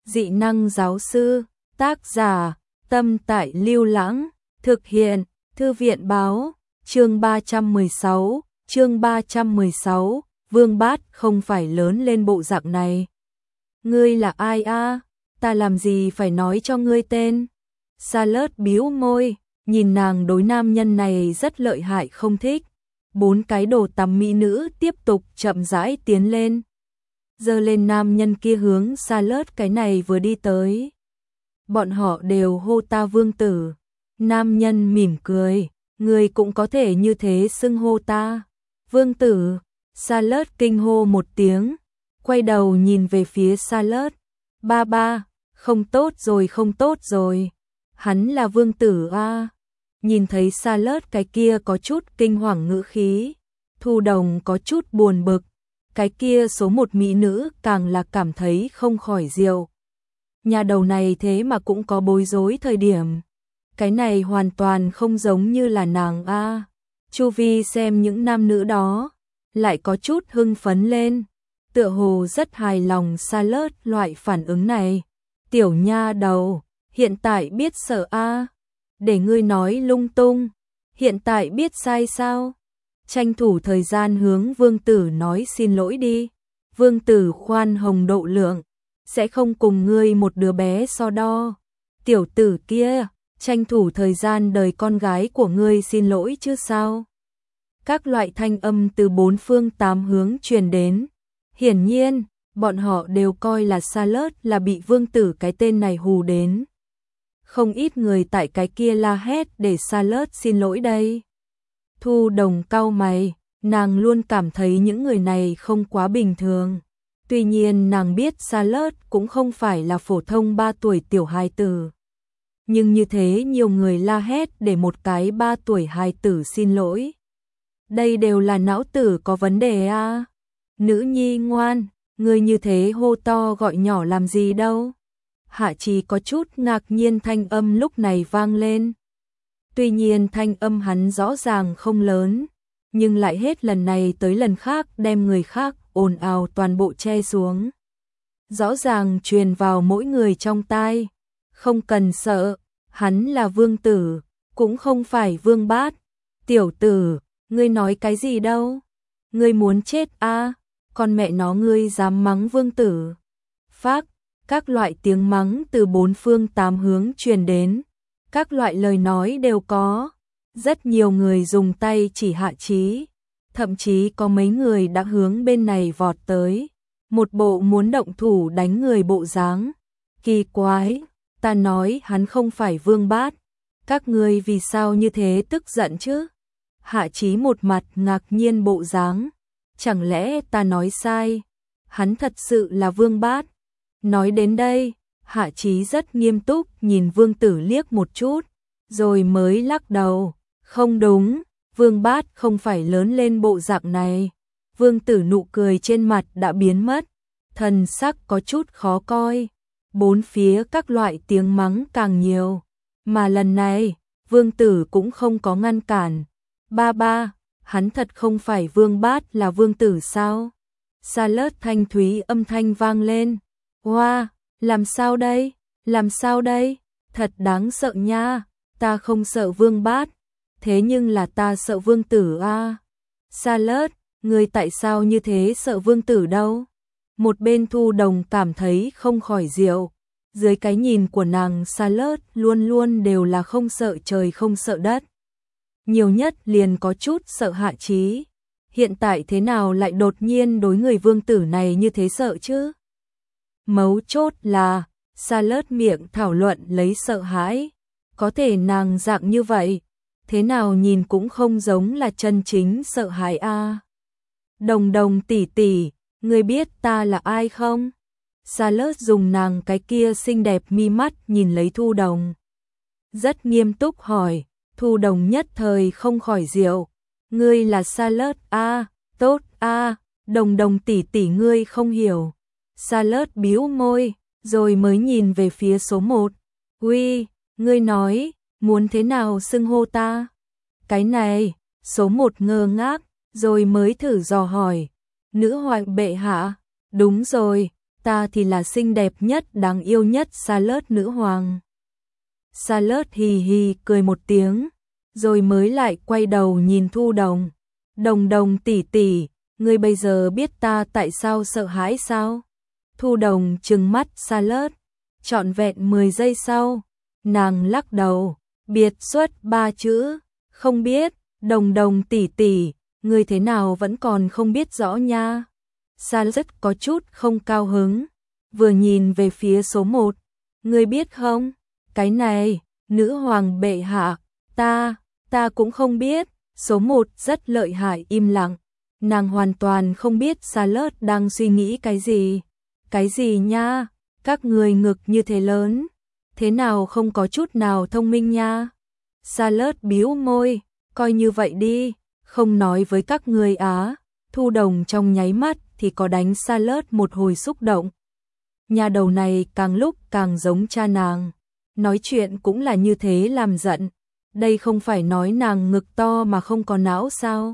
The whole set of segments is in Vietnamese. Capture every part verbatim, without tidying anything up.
Dị năng giáo sư, tác giả, Tâm Tại Lưu Lãng, thực hiện, Thư viện báo, chương ba trăm mười sáu, chương ba trăm mười sáu, Vương Bát không phải lớn lên bộ dạng này. Ngươi là ai a? Ta làm gì phải nói cho ngươi tên? Charlotte bĩu môi, nhìn nàng đối nam nhân này rất lợi hại không thích. Bốn cái đồ tắm mỹ nữ tiếp tục chậm rãi tiến lên. Giơ lên nam nhân kia hướng Charlotte cái này vừa đi tới. Bọn họ đều hô ta vương tử. Nam nhân mỉm cười, người cũng có thể như thế xưng hô ta. Vương tử, Charlotte kinh hô một tiếng, quay đầu nhìn về phía Charlotte. Ba ba, không tốt rồi không tốt rồi. Hắn là vương tử a. Nhìn thấy Charlotte cái kia có chút kinh hoàng ngữ khí, Thu Đồng có chút buồn bực, cái kia số một mỹ nữ càng là cảm thấy không khỏi diệu. Nhà đầu này thế mà cũng có bối rối thời điểm. Cái này hoàn toàn không giống như là nàng a. Chu vi xem những nam nữ đó, lại có chút hưng phấn lên, tựa hồ rất hài lòng Charlotte loại phản ứng này. Tiểu nha đầu, hiện tại biết sợ a. Để ngươi nói lung tung, hiện tại biết sai sao? Tranh thủ thời gian hướng vương tử nói xin lỗi đi. Vương tử khoan hồng độ lượng, sẽ không cùng ngươi một đứa bé so đo. Tiểu tử kia, tranh thủ thời gian đời con gái của ngươi xin lỗi chứ sao? Các loại thanh âm từ bốn phương tám hướng truyền đến. Hiển nhiên, bọn họ đều coi là Charlotte là bị vương tử cái tên này hù đến. Không ít người tại cái kia la hét để Charlotte xin lỗi đây. Thu Đồng cau mày, nàng luôn cảm thấy những người này không quá bình thường. Tuy nhiên nàng biết Charlotte cũng không phải là phổ thông ba tuổi tiểu hài tử. Nhưng như thế nhiều người la hét để một cái ba tuổi hài tử xin lỗi. Đây đều là não tử có vấn đề a. Nữ nhi ngoan, người như thế hô to gọi nhỏ làm gì đâu. Hạ Trì có chút ngạc nhiên thanh âm lúc này vang lên. Tuy nhiên thanh âm hắn rõ ràng không lớn, nhưng lại hết lần này tới lần khác đem người khác ồn ào toàn bộ che xuống. Rõ ràng truyền vào mỗi người trong tai. Không cần sợ, hắn là vương tử, cũng không phải vương bát. Tiểu tử, ngươi nói cái gì đâu? Ngươi muốn chết a? À? Con mẹ nó ngươi dám mắng vương tử. Phác, các loại tiếng mắng từ bốn phương tám hướng truyền đến. Các loại lời nói đều có. Rất nhiều người dùng tay chỉ Hạ Chí. Thậm chí có mấy người đã hướng bên này vọt tới. Một bộ muốn động thủ đánh người bộ dáng. Kỳ quái, ta nói hắn không phải vương bát. Các ngươi vì sao như thế tức giận chứ? Hạ Chí một mặt ngạc nhiên bộ dáng. Chẳng lẽ ta nói sai? Hắn thật sự là vương bát. Nói đến đây, Hạ Chí rất nghiêm túc nhìn vương tử liếc một chút, rồi mới lắc đầu. Không đúng, vương bát không phải lớn lên bộ dạng này. Vương tử nụ cười trên mặt đã biến mất, thần sắc có chút khó coi. Bốn phía các loại tiếng mắng càng nhiều, mà lần này, vương tử cũng không có ngăn cản. Ba ba, hắn thật không phải vương bát là vương tử sao? Charlotte thanh thúy âm thanh vang lên. Wow, làm sao đây? Làm sao đây? Thật đáng sợ nha, ta không sợ vương bát, thế nhưng là ta sợ vương tử a. À. Charlotte, người tại sao như thế sợ vương tử đâu? Một bên Thu Đồng cảm thấy không khỏi diệu. Dưới cái nhìn của nàng, Charlotte luôn luôn đều là không sợ trời không sợ đất. Nhiều nhất liền có chút sợ Hạ Chí. Hiện tại thế nào lại đột nhiên đối người vương tử này như thế sợ chứ? Mấu chốt là, Charlotte miệng thảo luận lấy sợ hãi. Có thể nàng dạng như vậy, thế nào nhìn cũng không giống là chân chính sợ hãi a. À. Đồng Đồng tỷ tỷ, ngươi biết ta là ai không? Charlotte dùng nàng cái kia xinh đẹp mi mắt nhìn lấy Thu Đồng. Rất nghiêm túc hỏi, Thu Đồng nhất thời không khỏi diệu. Ngươi là Charlotte a, à, tốt a, à, Đồng Đồng tỷ tỷ ngươi không hiểu. Charlotte bĩu môi, rồi mới nhìn về phía số một. Uy, ngươi nói, muốn thế nào xưng hô ta? Cái này, số một ngơ ngác, rồi mới thử dò hỏi. Nữ hoàng bệ hạ, đúng rồi, ta thì là xinh đẹp nhất, đáng yêu nhất Charlotte nữ hoàng. Charlotte hì hì cười một tiếng, rồi mới lại quay đầu nhìn Thu Đồng. Đồng Đồng tỷ tỷ, ngươi bây giờ biết ta tại sao sợ hãi sao? Thu Đồng trừng mắt Charlotte, trọn vẹn mười giây sau, nàng lắc đầu, biệt xuất ba chữ, không biết. Đồng Đồng tỷ tỷ, ngươi thế nào vẫn còn không biết rõ nha. Charlotte có chút không cao hứng, vừa nhìn về phía số một, ngươi biết không? Cái này, nữ hoàng bệ hạ, ta, ta cũng không biết. Số một rất lợi hại im lặng, nàng hoàn toàn không biết Charlotte đang suy nghĩ cái gì. Cái gì nha, các người ngực như thế lớn, thế nào không có chút nào thông minh nha. Charlotte bĩu môi, coi như vậy đi, không nói với các người á. Thu Đồng trong nháy mắt thì có đánh Charlotte một hồi xúc động. Nhà đầu này càng lúc càng giống cha nàng, nói chuyện cũng là như thế làm giận. Đây không phải nói nàng ngực to mà không có não sao?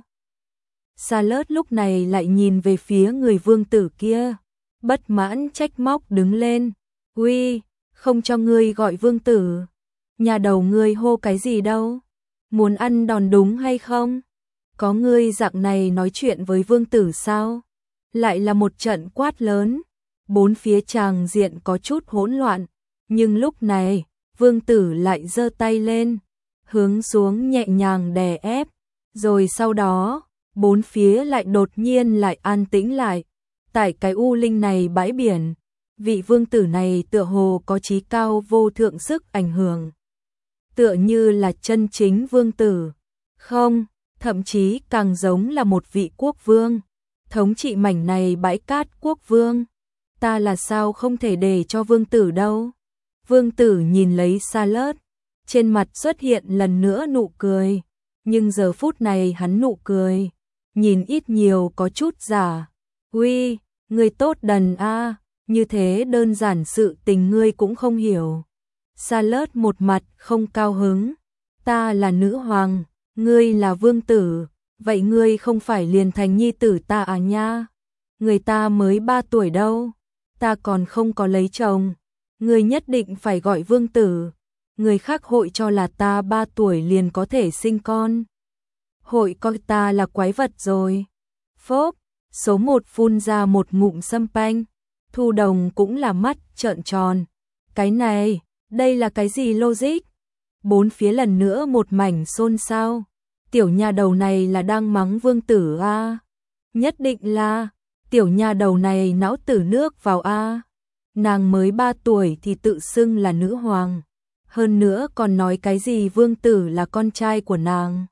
Charlotte lúc này lại nhìn về phía người vương tử kia, bất mãn trách móc đứng lên. Uy, không cho ngươi gọi vương tử. Nhà đầu ngươi hô cái gì đâu? Muốn ăn đòn đúng hay không? Có ngươi dạng này nói chuyện với vương tử sao? Lại là một trận quát lớn. Bốn phía tràng diện có chút hỗn loạn. Nhưng lúc này, vương tử lại giơ tay lên, hướng xuống nhẹ nhàng đè ép. Rồi sau đó, bốn phía lại đột nhiên lại an tĩnh lại. Tại cái u linh này bãi biển, vị vương tử này tựa hồ có trí cao vô thượng sức ảnh hưởng. Tựa như là chân chính vương tử. Không, thậm chí càng giống là một vị quốc vương. Thống trị mảnh này bãi cát quốc vương. Ta là sao không thể để cho vương tử đâu. Vương tử nhìn lấy Charlotte, trên mặt xuất hiện lần nữa nụ cười. Nhưng giờ phút này hắn nụ cười, nhìn ít nhiều có chút giả. Uy, ngươi tốt đần a, như thế đơn giản sự tình ngươi cũng không hiểu. Charlotte một mặt không cao hứng. Ta là nữ hoàng, ngươi là vương tử, vậy ngươi không phải liền thành nhi tử ta à nha? Người ta mới ba tuổi đâu, ta còn không có lấy chồng, ngươi nhất định phải gọi vương tử. Người khác hội cho là ta ba tuổi liền có thể sinh con. Hội coi ta là quái vật rồi. Phốp, số một phun ra một ngụm sâm panh. Thu Đồng cũng là mắt trợn tròn. Cái này, đây là cái gì logic? Bốn phía lần nữa một mảnh xôn xao. Tiểu nhà đầu này là đang mắng vương tử a? Nhất định là, tiểu nhà đầu này não tử nước vào a. Nàng mới ba tuổi thì tự xưng là nữ hoàng. Hơn nữa còn nói cái gì vương tử là con trai của nàng.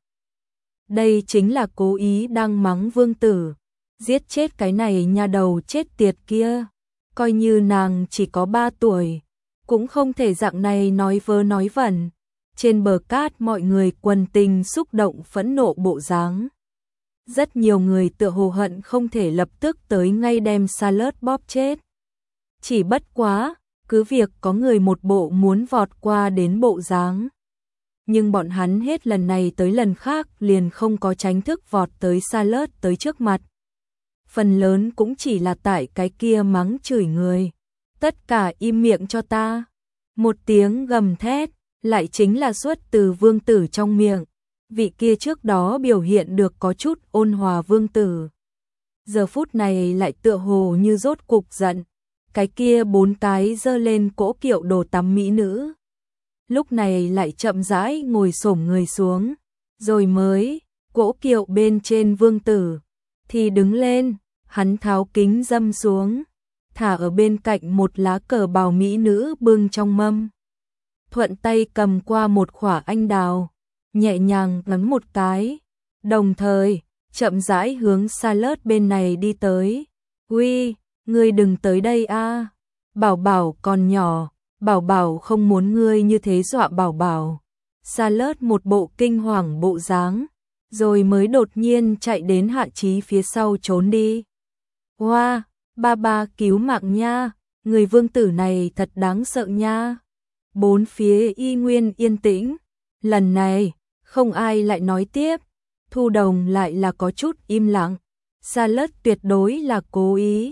Đây chính là cố ý đang mắng vương tử. Giết chết cái này nhà đầu chết tiệt kia. Coi như nàng chỉ có ba tuổi, cũng không thể dạng này nói vớ nói vẩn. Trên bờ cát mọi người quần tình xúc động phẫn nộ bộ dáng. Rất nhiều người tựa hồ hận không thể lập tức tới ngay đem Charlotte bóp chết. Chỉ bất quá, cứ việc có người một bộ muốn vọt qua đến bộ dáng. Nhưng bọn hắn hết lần này tới lần khác liền không có tránh thức vọt tới Charlotte tới trước mặt. Phần lớn cũng chỉ là tại cái kia mắng chửi người. Tất cả im miệng cho ta. Một tiếng gầm thét, lại chính là xuất từ vương tử trong miệng. Vị kia trước đó biểu hiện được có chút ôn hòa vương tử. Giờ phút này lại tựa hồ như rốt cục giận. Cái kia bốn cái giơ lên cỗ kiệu đồ tắm mỹ nữ. Lúc này lại chậm rãi ngồi xổm người xuống. Rồi mới, cỗ kiệu bên trên vương tử. Thì đứng lên, hắn tháo kính dâm xuống. Thả ở bên cạnh một lá cờ bào mỹ nữ bưng trong mâm. Thuận tay cầm qua một khỏa anh đào. Nhẹ nhàng ấn một cái. Đồng thời, chậm rãi hướng Charlotte bên này đi tới. Uy, ngươi đừng tới đây a. Bảo bảo còn nhỏ, bảo bảo không muốn ngươi như thế dọa bảo bảo. Charlotte một bộ kinh hoàng bộ dáng, rồi mới đột nhiên chạy đến Hạ Chí phía sau trốn đi. Hoa, wow, ba ba cứu mạng nha, người vương tử này thật đáng sợ nha. Bốn phía y nguyên yên tĩnh, lần này không ai lại nói tiếp. Thu Đồng lại là có chút im lặng. Charlotte tuyệt đối là cố ý.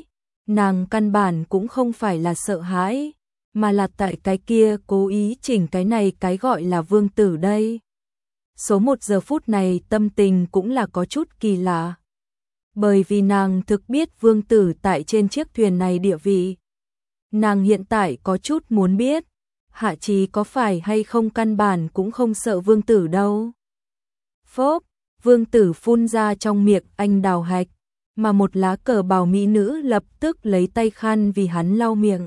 nàng căn bản cũng không phải là sợ hãi, mà là tại cái kia cố ý chỉnh cái này cái gọi là vương tử đây. Số một giờ phút này tâm tình cũng là có chút kỳ lạ. Bởi vì nàng thực biết vương tử tại trên chiếc thuyền này địa vị. Nàng hiện tại có chút muốn biết, Hạ Chí có phải hay không căn bản cũng không sợ vương tử đâu. Phốp, vương tử phun ra trong miệng anh đào hạch, mà một lá cờ bào mỹ nữ lập tức lấy tay khăn vì hắn lau miệng.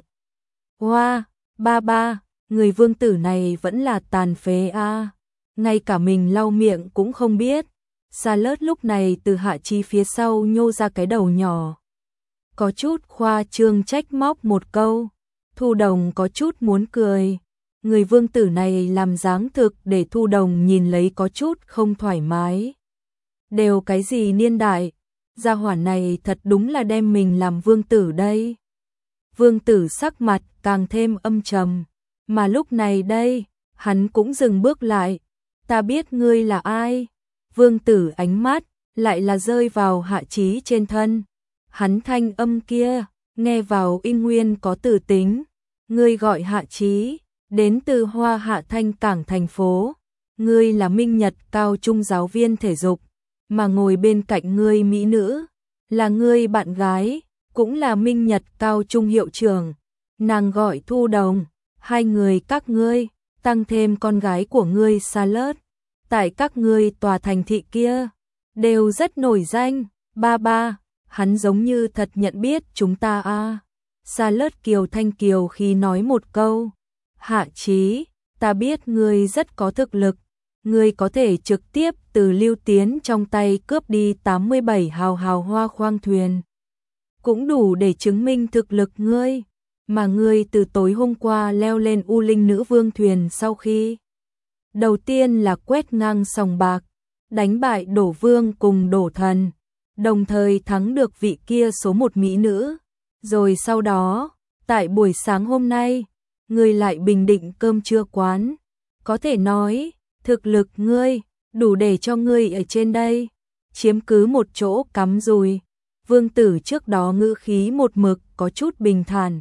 Hoa, wow, ba ba, người vương tử này vẫn là tàn phế a, à. Ngay cả mình lau miệng cũng không biết. Charlotte lúc này từ Hạ Chí phía sau nhô ra cái đầu nhỏ. Có chút khoa trương trách móc một câu. Thu Đồng có chút muốn cười. Người vương tử này làm dáng thực để Thu Đồng nhìn lấy có chút không thoải mái. Đều cái gì niên đại, gia hỏa này thật đúng là đem mình làm vương tử đây. Vương tử sắc mặt càng thêm âm trầm, mà lúc này đây, hắn cũng dừng bước lại. Ta biết ngươi là ai? Vương tử ánh mắt lại là rơi vào Hạ Chí trên thân. Hắn thanh âm kia, nghe vào in nguyên có tử tính. Ngươi gọi Hạ Chí, đến từ Hoa Hạ Thanh Cảng thành phố. Ngươi là Minh Nhật cao trung giáo viên thể dục, mà ngồi bên cạnh ngươi mỹ nữ, là ngươi bạn gái, cũng là Minh Nhật cao trung hiệu trưởng. Nàng gọi Thu Đồng, hai người các ngươi, tăng thêm con gái của ngươi Charlotte, tại các ngươi tòa thành thị kia, đều rất nổi danh. Ba ba, hắn giống như thật nhận biết chúng ta a. À. Charlotte kiều thanh kiều khi nói một câu. Hạ Chí, ta biết ngươi rất có thực lực, ngươi có thể trực tiếp từ Lưu Tiến trong tay cướp đi tám mươi bảy hào hào hoa khoang thuyền. Cũng đủ để chứng minh thực lực ngươi, mà ngươi từ tối hôm qua leo lên U Linh Nữ Vương thuyền sau khi đầu tiên là quét ngang sòng bạc, đánh bại Đổ Vương cùng Đổ Thần, đồng thời thắng được vị kia số một mỹ nữ. Rồi sau đó, tại buổi sáng hôm nay, ngươi lại bình định cơm trưa quán. Có thể nói, thực lực ngươi, đủ để cho ngươi ở trên đây, chiếm cứ một chỗ cắm rùi. Vương tử trước đó ngữ khí một mực có chút bình thản.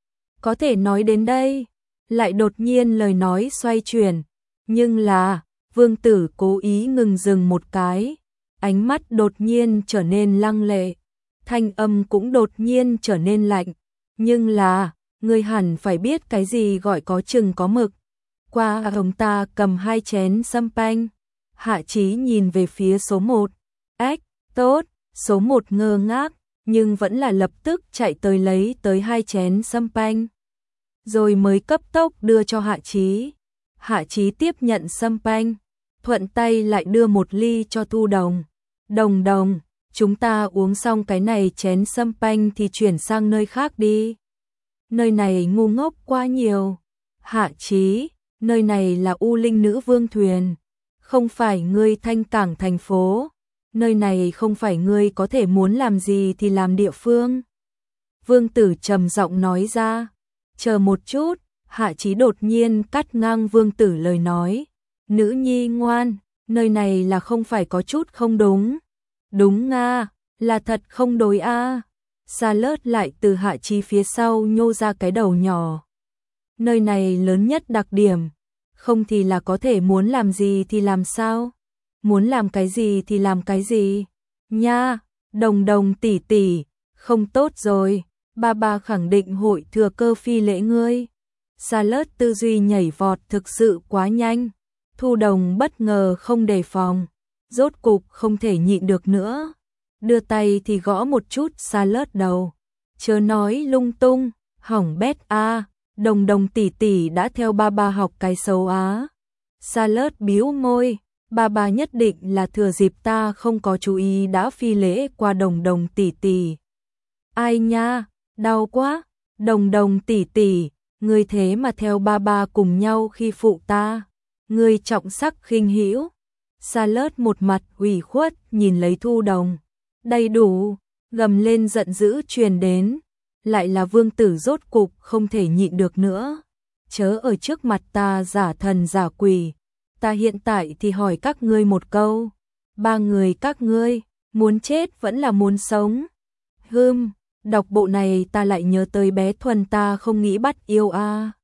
Có thể nói đến đây, lại đột nhiên lời nói xoay chuyển. Nhưng là, vương tử cố ý ngừng dừng một cái, ánh mắt đột nhiên trở nên lăng lệ, thanh âm cũng đột nhiên trở nên lạnh. Nhưng là, ngươi hẳn phải biết cái gì gọi có chừng có mực. Qua ông ta cầm hai chén champagne, Hạ Chí nhìn về phía số một. Ách, tốt, số một ngơ ngác, nhưng vẫn là lập tức chạy tới lấy tới hai chén champagne, rồi mới cấp tốc đưa cho Hạ Chí. Hạ Chí tiếp nhận champagne, thuận tay lại đưa một ly cho Thu Đồng. Đồng đồng, chúng ta uống xong cái này chén champagne thì chuyển sang nơi khác đi. Nơi này ngu ngốc quá nhiều. Hạ Chí, nơi này là U Linh Nữ Vương thuyền, không phải ngươi Thanh Cảng thành phố. Nơi này không phải ngươi có thể muốn làm gì thì làm địa phương. Vương tử trầm giọng nói ra. Chờ một chút, Hạ Chí đột nhiên cắt ngang vương tử lời nói. Nữ nhi ngoan, nơi này là không phải có chút không đúng. Đúng nga, là thật không đối a. À. Charlotte lại từ Hạ Chí phía sau nhô ra cái đầu nhỏ. Nơi này lớn nhất đặc điểm, không thì là có thể muốn làm gì thì làm sao? Muốn làm cái gì thì làm cái gì? Nha, đồng đồng tỷ tỷ, không tốt rồi, ba ba khẳng định hội thừa cơ phi lễ ngươi. Charlotte tư duy nhảy vọt thực sự quá nhanh. Thu Đồng bất ngờ không đề phòng, rốt cục không thể nhịn được nữa. Đưa tay thì gõ một chút Charlotte đầu. Chớ nói lung tung, hỏng bét a, à, đồng đồng tỷ tỷ đã theo ba ba học cái xấu á. Charlotte bĩu môi, ba ba nhất định là thừa dịp ta không có chú ý đã phi lễ qua đồng đồng tỷ tỷ. Ai nha, đau quá, đồng đồng tỷ tỷ, ngươi thế mà theo ba ba cùng nhau khi phụ ta. Ngươi trọng sắc khinh hữu. Charlotte một mặt ủy khuất nhìn lấy Thu Đồng. Đầy đủ, gầm lên giận dữ truyền đến. Lại là vương tử rốt cục không thể nhịn được nữa. Chớ ở trước mặt ta giả thần giả quỷ. Ta hiện tại thì hỏi các ngươi một câu. Ba người các ngươi, muốn chết vẫn là muốn sống? Hừm, Đọc bộ này ta lại nhớ tới bé Thuần ta không nghĩ bắt yêu a.